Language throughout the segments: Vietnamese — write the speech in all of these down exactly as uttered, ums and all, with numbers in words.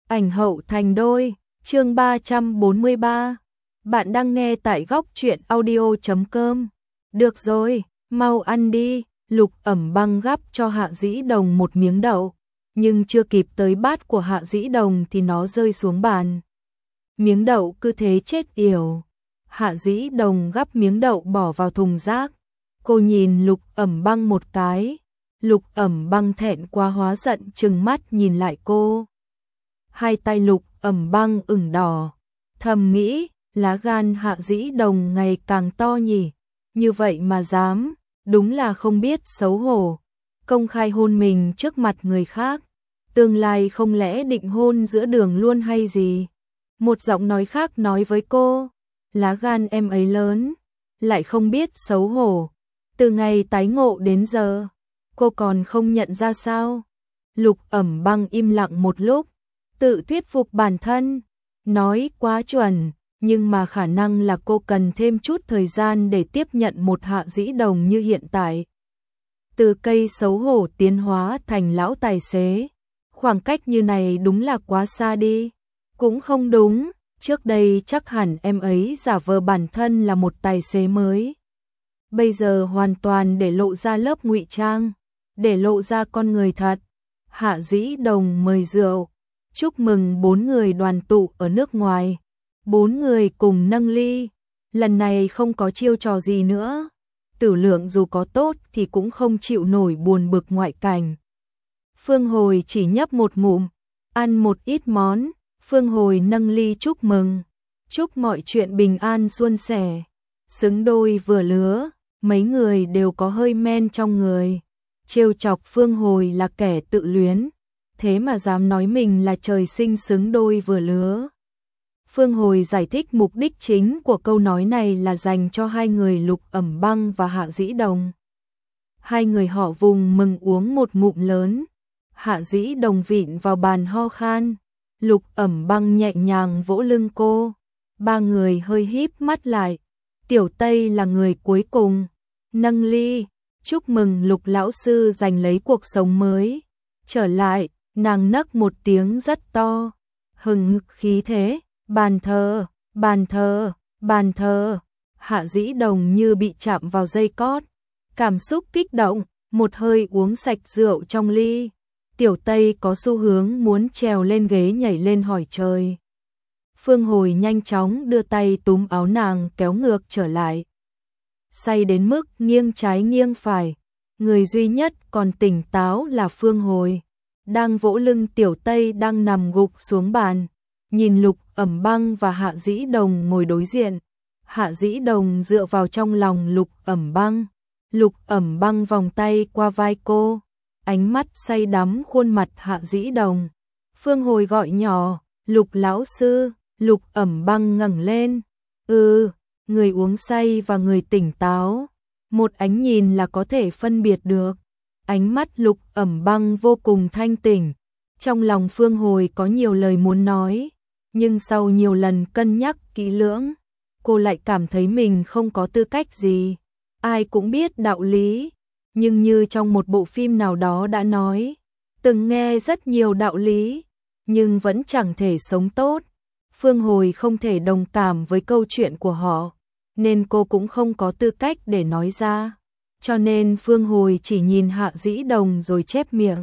ảnh hậu thành đôi, chương ba trăm bốn mươi ba. Bạn đang nghe tại góc truyện audio chấm com. Được rồi, mau ăn đi. Lục Ẩm Băng gắp cho Hạ Dĩ Đồng một miếng đậu, nhưng chưa kịp tới bát của Hạ Dĩ Đồng thì nó rơi xuống bàn. Miếng đậu cứ thế chết yểu. Hạ Dĩ Đồng gắp miếng đậu bỏ vào thùng rác. Cô nhìn Lục Ẩm Băng một cái. Lục Ẩm Băng thẹn quá hóa giận trừng mắt nhìn lại cô. Hai tay Lục Ẩm Băng ửng đỏ, thầm nghĩ, lá gan Hạ Dĩ Đồng ngày càng to nhỉ, như vậy mà dám, đúng là không biết xấu hổ, công khai hôn mình trước mặt người khác, tương lai không lẽ định hôn giữa đường luôn hay gì? Một giọng nói khác nói với cô, lá gan em ấy lớn, lại không biết xấu hổ, từ ngày tái ngộ đến giờ, cô còn không nhận ra sao? Lục Ẩm Băng im lặng một lúc, tự thuyết phục bản thân, nói quá chuẩn, nhưng mà khả năng là cô cần thêm chút thời gian để tiếp nhận một Hạ Dĩ Đồng như hiện tại. Từ cây xấu hổ tiến hóa thành lão tài xế, khoảng cách như này đúng là quá xa đi. Cũng không đúng, trước đây chắc hẳn em ấy giả vờ bản thân là một tài xế mới. Bây giờ hoàn toàn để lộ ra lớp ngụy trang, để lộ ra con người thật. Hạ Dĩ Đồng mời rượu, chúc mừng bốn người đoàn tụ ở nước ngoài. Bốn người cùng nâng ly, lần này không có chiêu trò gì nữa. Tử Lượng dù có tốt thì cũng không chịu nổi buồn bực ngoại cảnh. Phương Hồi chỉ nhấp một ngụm, ăn một ít món. Phương Hồi nâng ly chúc mừng, chúc mọi chuyện bình an suôn sẻ, xứng đôi vừa lứa. Mấy người đều có hơi men trong người, trêu chọc Phương Hồi là kẻ tự luyến, thế mà dám nói mình là trời sinh xứng đôi vừa lứa. Phương Hồi giải thích mục đích chính của câu nói này là dành cho hai người Lục Ẩm Băng và Hạ Dĩ Đồng. Hai người họ vùng mừng uống một ngụm lớn, Hạ Dĩ Đồng vịn vào bàn ho khan, Lục Ẩm Băng nhẹ nhàng vỗ lưng cô. Ba người hơi híp mắt lại, Tiểu Tây là người cuối cùng, nâng ly, chúc mừng Lục lão sư giành lấy cuộc sống mới. Trở lại, nàng nấc một tiếng rất to, hừng hực khí thế. Bàn thờ, bàn thờ, bàn thờ. Hạ Dĩ Đồng như bị chạm vào dây cót, cảm xúc kích động, một hơi uống sạch rượu trong ly. Tiểu Tây có xu hướng muốn trèo lên ghế nhảy lên hỏi trời. Phương Hồi nhanh chóng đưa tay túm áo nàng kéo ngược trở lại. Say đến mức nghiêng trái nghiêng phải, người duy nhất còn tỉnh táo là Phương Hồi, đang vỗ lưng Tiểu Tây đang nằm gục xuống bàn. Nhìn Lục Ẩm Băng và Hạ Dĩ Đồng ngồi đối diện. Hạ Dĩ Đồng dựa vào trong lòng Lục Ẩm Băng. Lục Ẩm Băng vòng tay qua vai cô, ánh mắt say đắm khuôn mặt Hạ Dĩ Đồng. Phương Hồi gọi nhỏ, Lục lão sư. Lục Ẩm Băng ngẩng lên. Ừ, người uống say và người tỉnh táo, một ánh nhìn là có thể phân biệt được. Ánh mắt Lục Ẩm Băng vô cùng thanh tỉnh. Trong lòng Phương Hồi có nhiều lời muốn nói, nhưng sau nhiều lần cân nhắc kỹ lưỡng, cô lại cảm thấy mình không có tư cách gì. Ai cũng biết đạo lý, nhưng như trong một bộ phim nào đó đã nói, từng nghe rất nhiều đạo lý, nhưng vẫn chẳng thể sống tốt. Phương Hồi không thể đồng cảm với câu chuyện của họ, nên cô cũng không có tư cách để nói ra. Cho nên Phương Hồi chỉ nhìn Hạ Dĩ Đồng rồi chép miệng,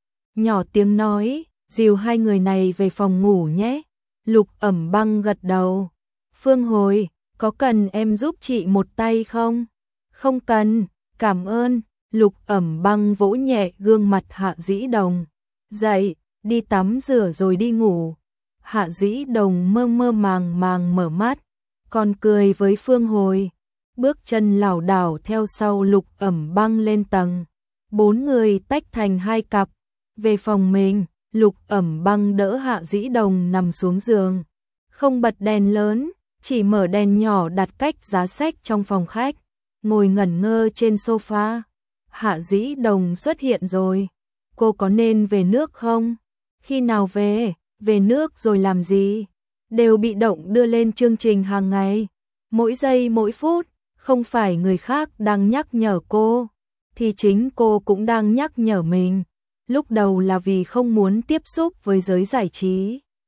nhỏ tiếng nói, dìu hai người này về phòng ngủ nhé. Lục Ẩm Băng gật đầu. Phương Hồi, có cần em giúp chị một tay không? Không cần, cảm ơn. Lục Ẩm Băng vỗ nhẹ gương mặt Hạ Dĩ Đồng. Dậy, đi tắm rửa rồi đi ngủ. Hạ Dĩ Đồng mơ mơ màng màng mở mắt, còn cười với Phương Hồi. Bước chân lảo đảo theo sau Lục Ẩm Băng lên tầng. Bốn người tách thành hai cặp. Về phòng mình, Lục Ẩm Băng đỡ Hạ Dĩ Đồng nằm xuống giường. Không bật đèn lớn, chỉ mở đèn nhỏ đặt cách giá sách trong phòng khách. Ngồi ngẩn ngơ trên sofa. Hạ Dĩ Đồng xuất hiện rồi. Cô có nên về nước không? Khi nào về? Về nước rồi làm gì? Đều bị động đưa lên chương trình hàng ngày. Mỗi giây mỗi phút, không phải người khác đang nhắc nhở cô, thì chính cô cũng đang nhắc nhở mình. Lúc đầu là vì không muốn tiếp xúc với giới giải trí,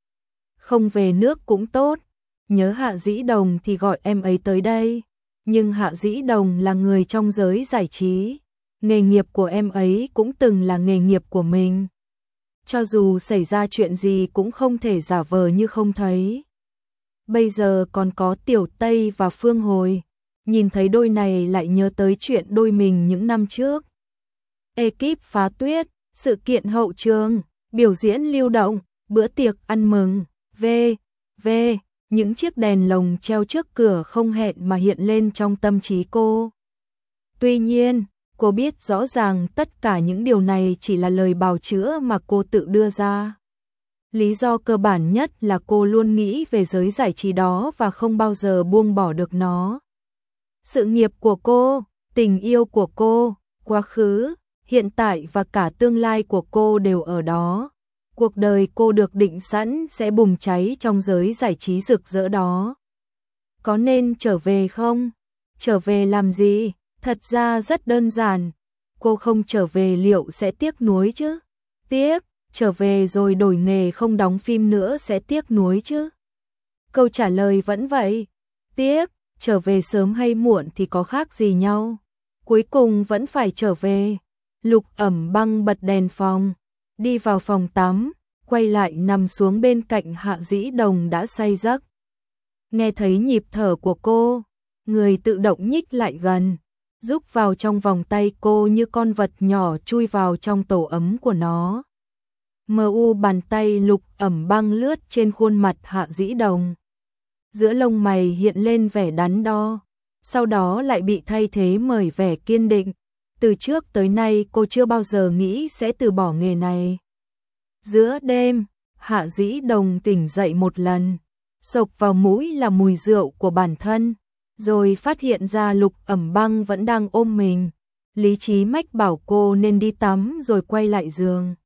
không về nước cũng tốt, nhớ Hạ Dĩ Đồng thì gọi em ấy tới đây. Nhưng Hạ Dĩ Đồng là người trong giới giải trí, nghề nghiệp của em ấy cũng từng là nghề nghiệp của mình. Cho dù xảy ra chuyện gì cũng không thể giả vờ như không thấy. Bây giờ còn có Tiểu Tây và Phương Hồi, nhìn thấy đôi này lại nhớ tới chuyện đôi mình những năm trước. Ekip Phá Tuyết, sự kiện hậu trường, biểu diễn lưu động, bữa tiệc ăn mừng, v. v. Những chiếc đèn lồng treo trước cửa không hẹn mà hiện lên trong tâm trí cô. Tuy nhiên, cô biết rõ ràng tất cả những điều này chỉ là lời bào chữa mà cô tự đưa ra. Lý do cơ bản nhất là cô luôn nghĩ về giới giải trí đó và không bao giờ buông bỏ được nó. Sự nghiệp của cô, tình yêu của cô, quá khứ, hiện tại và cả tương lai của cô đều ở đó. Cuộc đời cô được định sẵn sẽ bùng cháy trong giới giải trí rực rỡ đó. Có nên trở về không? Trở về làm gì? Thật ra rất đơn giản. Cô không trở về liệu sẽ tiếc nuối chứ? Tiếc, trở về rồi đổi nghề không đóng phim nữa sẽ tiếc nuối chứ? Câu trả lời vẫn vậy. Tiếc, trở về sớm hay muộn thì có khác gì nhau. Cuối cùng vẫn phải trở về. Lục Ẩm Băng bật đèn phòng, đi vào phòng tắm, quay lại nằm xuống bên cạnh Hạ Dĩ Đồng đã say giấc. Nghe thấy nhịp thở của cô, người tự động nhích lại gần, rúc vào trong vòng tay cô như con vật nhỏ chui vào trong tổ ấm của nó. Mờ u bàn tay Lục Ẩm Băng lướt trên khuôn mặt Hạ Dĩ Đồng. Giữa lông mày hiện lên vẻ đắn đo, sau đó lại bị thay thế bởi vẻ kiên định. Từ trước tới nay cô chưa bao giờ nghĩ sẽ từ bỏ nghề này. Giữa đêm, Hạ Dĩ Đồng tỉnh dậy một lần, xộc vào mũi là mùi rượu của bản thân, rồi phát hiện ra Lục Ẩm Băng vẫn đang ôm mình. Lý trí mách bảo cô nên đi tắm rồi quay lại giường.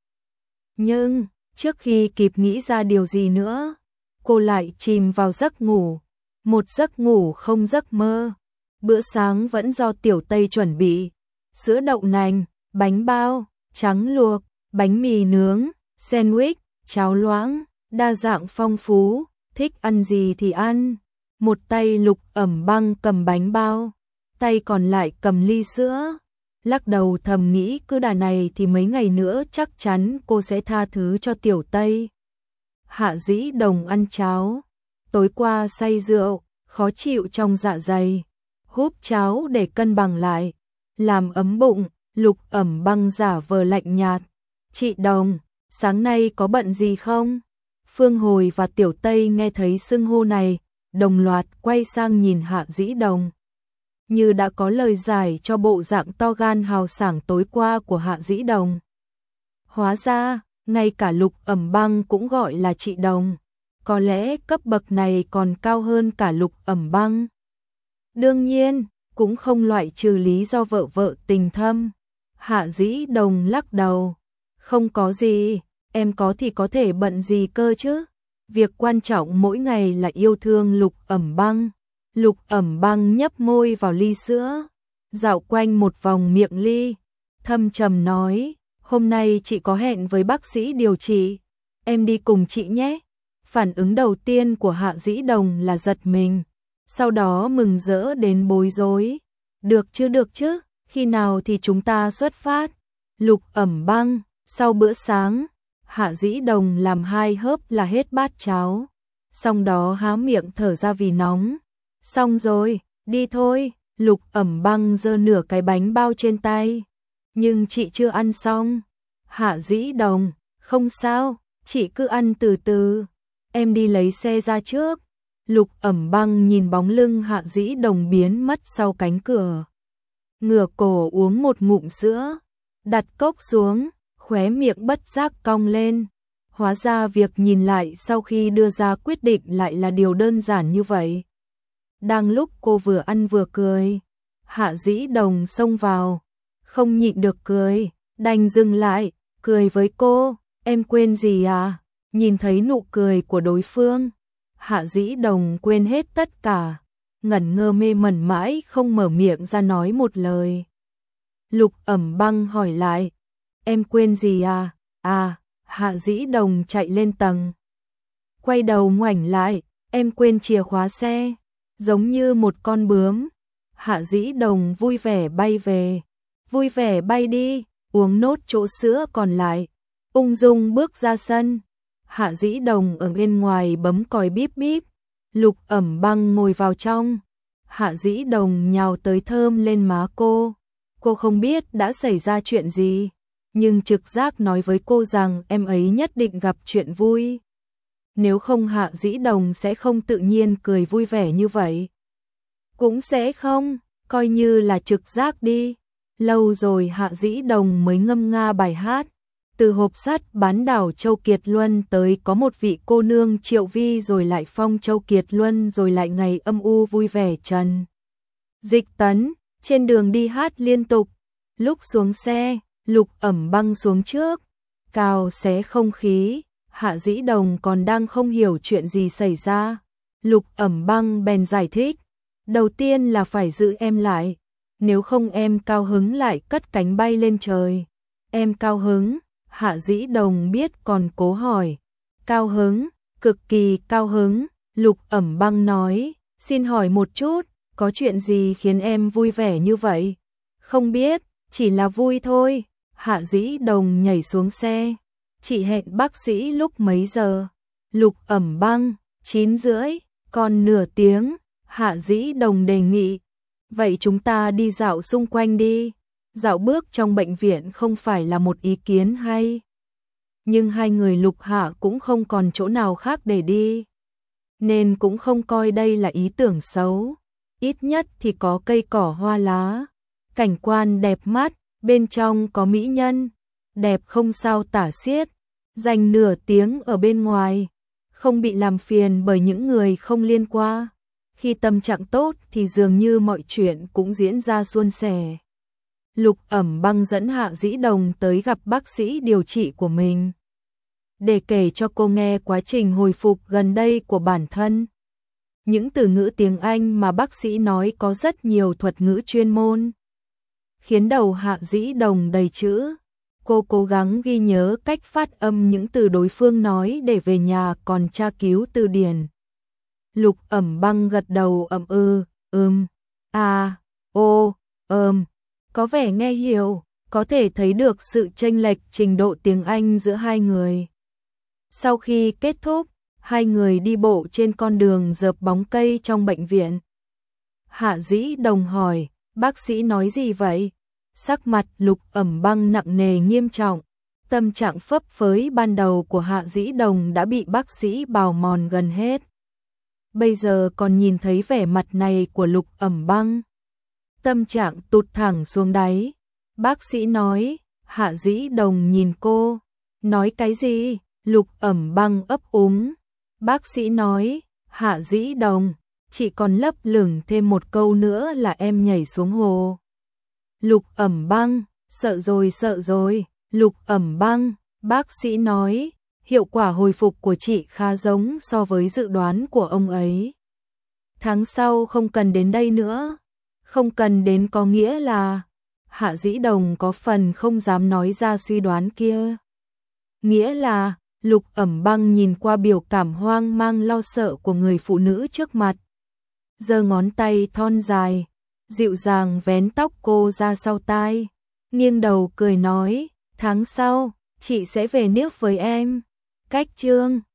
Nhưng, trước khi kịp nghĩ ra điều gì nữa, cô lại chìm vào giấc ngủ, một giấc ngủ không giấc mơ. Bữa sáng vẫn do Tiểu Tây chuẩn bị, sữa đậu nành, bánh bao, trắng luộc, bánh mì nướng, sandwich, cháo loãng, đa dạng phong phú, thích ăn gì thì ăn. Một tay Lục Ẩm Băng cầm bánh bao, tay còn lại cầm ly sữa. Lắc đầu thầm nghĩ cứ đà này thì mấy ngày nữa chắc chắn cô sẽ tha thứ cho Tiểu Tây. Hạ Dĩ Đồng ăn cháo, tối qua say rượu, khó chịu trong dạ dày, húp cháo để cân bằng lại, làm ấm bụng. Lục Ẩm Băng giả vờ lạnh nhạt. Chị Đồng, sáng nay có bận gì không? Phương Hồi và Tiểu Tây nghe thấy xưng hô này, đồng loạt quay sang nhìn Hạ Dĩ Đồng. Như đã có lời giải cho bộ dạng to gan hào sảng tối qua của Hạ Dĩ Đồng. Hóa ra, ngay cả Lục Ẩm Băng cũng gọi là chị Đồng. Có lẽ cấp bậc này còn cao hơn cả Lục Ẩm Băng. Đương nhiên, cũng không loại trừ lý do vợ vợ tình thâm. Hạ Dĩ Đồng lắc đầu. Không có gì, em có thì có thể bận gì cơ chứ. Việc quan trọng mỗi ngày là yêu thương Lục Ẩm Băng. Lục Ẩm Băng nhấp môi vào ly sữa, dạo quanh một vòng miệng ly, thâm trầm nói, hôm nay chị có hẹn với bác sĩ điều trị, em đi cùng chị nhé. Phản ứng đầu tiên của Hạ Dĩ Đồng là giật mình, sau đó mừng rỡ đến bối rối. Được chứ được chứ, khi nào thì chúng ta xuất phát? Lục Ẩm Băng, sau bữa sáng, Hạ Dĩ Đồng làm hai hớp là hết bát cháo, xong đó há miệng thở ra vì nóng. Xong rồi, đi thôi. Lục Ẩm Băng giơ nửa cái bánh bao trên tay. Nhưng chị chưa ăn xong. Hạ Dĩ Đồng, không sao, chị cứ ăn từ từ. Em đi lấy xe ra trước. Lục Ẩm Băng nhìn bóng lưng Hạ Dĩ Đồng biến mất sau cánh cửa. Ngửa cổ uống một ngụm sữa, đặt cốc xuống, khóe miệng bất giác cong lên. Hóa ra việc nhìn lại sau khi đưa ra quyết định lại là điều đơn giản như vậy. Đang lúc cô vừa ăn vừa cười, Hạ Dĩ Đồng xông vào, không nhịn được cười, đành dừng lại, cười với cô, em quên gì à? Nhìn thấy nụ cười của đối phương, Hạ Dĩ Đồng quên hết tất cả, ngẩn ngơ mê mẩn mãi không mở miệng ra nói một lời. Lục Ẩm Băng hỏi lại, em quên gì à? À, Hạ Dĩ Đồng chạy lên tầng. quay đầu ngoảnh lại, em quên chìa khóa xe, giống như một con bướm. Hạ Dĩ Đồng vui vẻ bay về, vui vẻ bay đi, uống nốt chỗ sữa còn lại, ung dung bước ra sân. Hạ Dĩ Đồng ở bên ngoài bấm còi bíp bíp, Lục Ẩm Băng ngồi vào trong. Hạ Dĩ Đồng nhào tới thơm lên má cô. Cô không biết đã xảy ra chuyện gì, nhưng trực giác nói với cô rằng em ấy nhất định gặp chuyện vui. Nếu không Hạ Dĩ Đồng sẽ không tự nhiên cười vui vẻ như vậy. Cũng sẽ không, coi như là trực giác đi. Lâu rồi Hạ Dĩ Đồng mới ngâm nga bài hát. Từ hộp sắt bán đảo Châu Kiệt Luân tới có một vị cô nương Triệu Vi, rồi lại phong Châu Kiệt Luân, rồi lại ngày âm u vui vẻ Trần Dịch Tấn. Trên đường đi hát liên tục. Lúc xuống xe, Lục Ẩm Băng xuống trước, cào xé không khí. Hạ Dĩ Đồng còn đang không hiểu chuyện gì xảy ra. Lục Ẩm Băng bèn giải thích. Đầu tiên là phải giữ em lại, nếu không em cao hứng lại cất cánh bay lên trời. Em cao hứng? Hạ Dĩ Đồng biết còn cố hỏi. Cao hứng, cực kỳ cao hứng. Lục Ẩm Băng nói. Xin hỏi một chút, có chuyện gì khiến em vui vẻ như vậy? Không biết, chỉ là vui thôi. Hạ Dĩ Đồng nhảy xuống xe. Chị hẹn bác sĩ lúc mấy giờ? Lục Ẩm Băng. Chín rưỡi, còn nửa tiếng. Hạ Dĩ Đồng đề nghị. Vậy chúng ta đi dạo xung quanh đi. Dạo bước trong bệnh viện không phải là một ý kiến hay. Nhưng hai người Lục Hạ cũng không còn chỗ nào khác để đi, nên cũng không coi đây là ý tưởng xấu. Ít nhất thì có cây cỏ hoa lá, cảnh quan đẹp mắt, bên trong có mỹ nhân, đẹp không sao tả xiết. Dành nửa tiếng ở bên ngoài, không bị làm phiền bởi những người không liên quan. Khi tâm trạng tốt thì dường như mọi chuyện cũng diễn ra suôn sẻ. Lục Ẩm Băng dẫn Hạ Dĩ Đồng tới gặp bác sĩ điều trị của mình, để kể cho cô nghe quá trình hồi phục gần đây của bản thân. Những từ ngữ tiếng Anh mà bác sĩ nói có rất nhiều thuật ngữ chuyên môn, khiến đầu Hạ Dĩ Đồng đầy chữ. Cô cố gắng ghi nhớ cách phát âm những từ đối phương nói để về nhà còn tra cứu từ điển. Lục Ẩm Băng gật đầu ậm ừ, ừm, à, ô, ừm, có vẻ nghe hiểu, có thể thấy được sự chênh lệch trình độ tiếng Anh giữa hai người. Sau khi kết thúc, hai người đi bộ trên con đường rợp bóng cây trong bệnh viện. Hạ Dĩ Đồng hỏi, bác sĩ nói gì vậy? Sắc mặt Lục Ẩm Băng nặng nề nghiêm trọng. Tâm trạng phấp phới ban đầu của Hạ Dĩ Đồng đã bị bác sĩ bào mòn gần hết. Bây giờ còn nhìn thấy vẻ mặt này của Lục Ẩm Băng, tâm trạng tụt thẳng xuống đáy. Bác sĩ nói. Hạ Dĩ Đồng nhìn cô. Nói cái gì? Lục Ẩm Băng ấp úng. Bác sĩ nói. Hạ Dĩ Đồng, chỉ còn lấp lửng thêm một câu nữa là em nhảy xuống hồ. Lục Ẩm Băng, sợ rồi sợ rồi. Lục Ẩm Băng, bác sĩ nói. Hiệu quả hồi phục của chị khá giống so với dự đoán của ông ấy. Tháng sau không cần đến đây nữa. Không cần đến có nghĩa là... Hạ Dĩ Đồng có phần không dám nói ra suy đoán kia. Nghĩa là... Lục Ẩm Băng nhìn qua biểu cảm hoang mang lo sợ của người phụ nữ trước mặt, giơ ngón tay thon dài, dịu dàng vén tóc cô ra sau tai, nghiêng đầu cười nói, tháng sau, chị sẽ về nước với em. Cách chương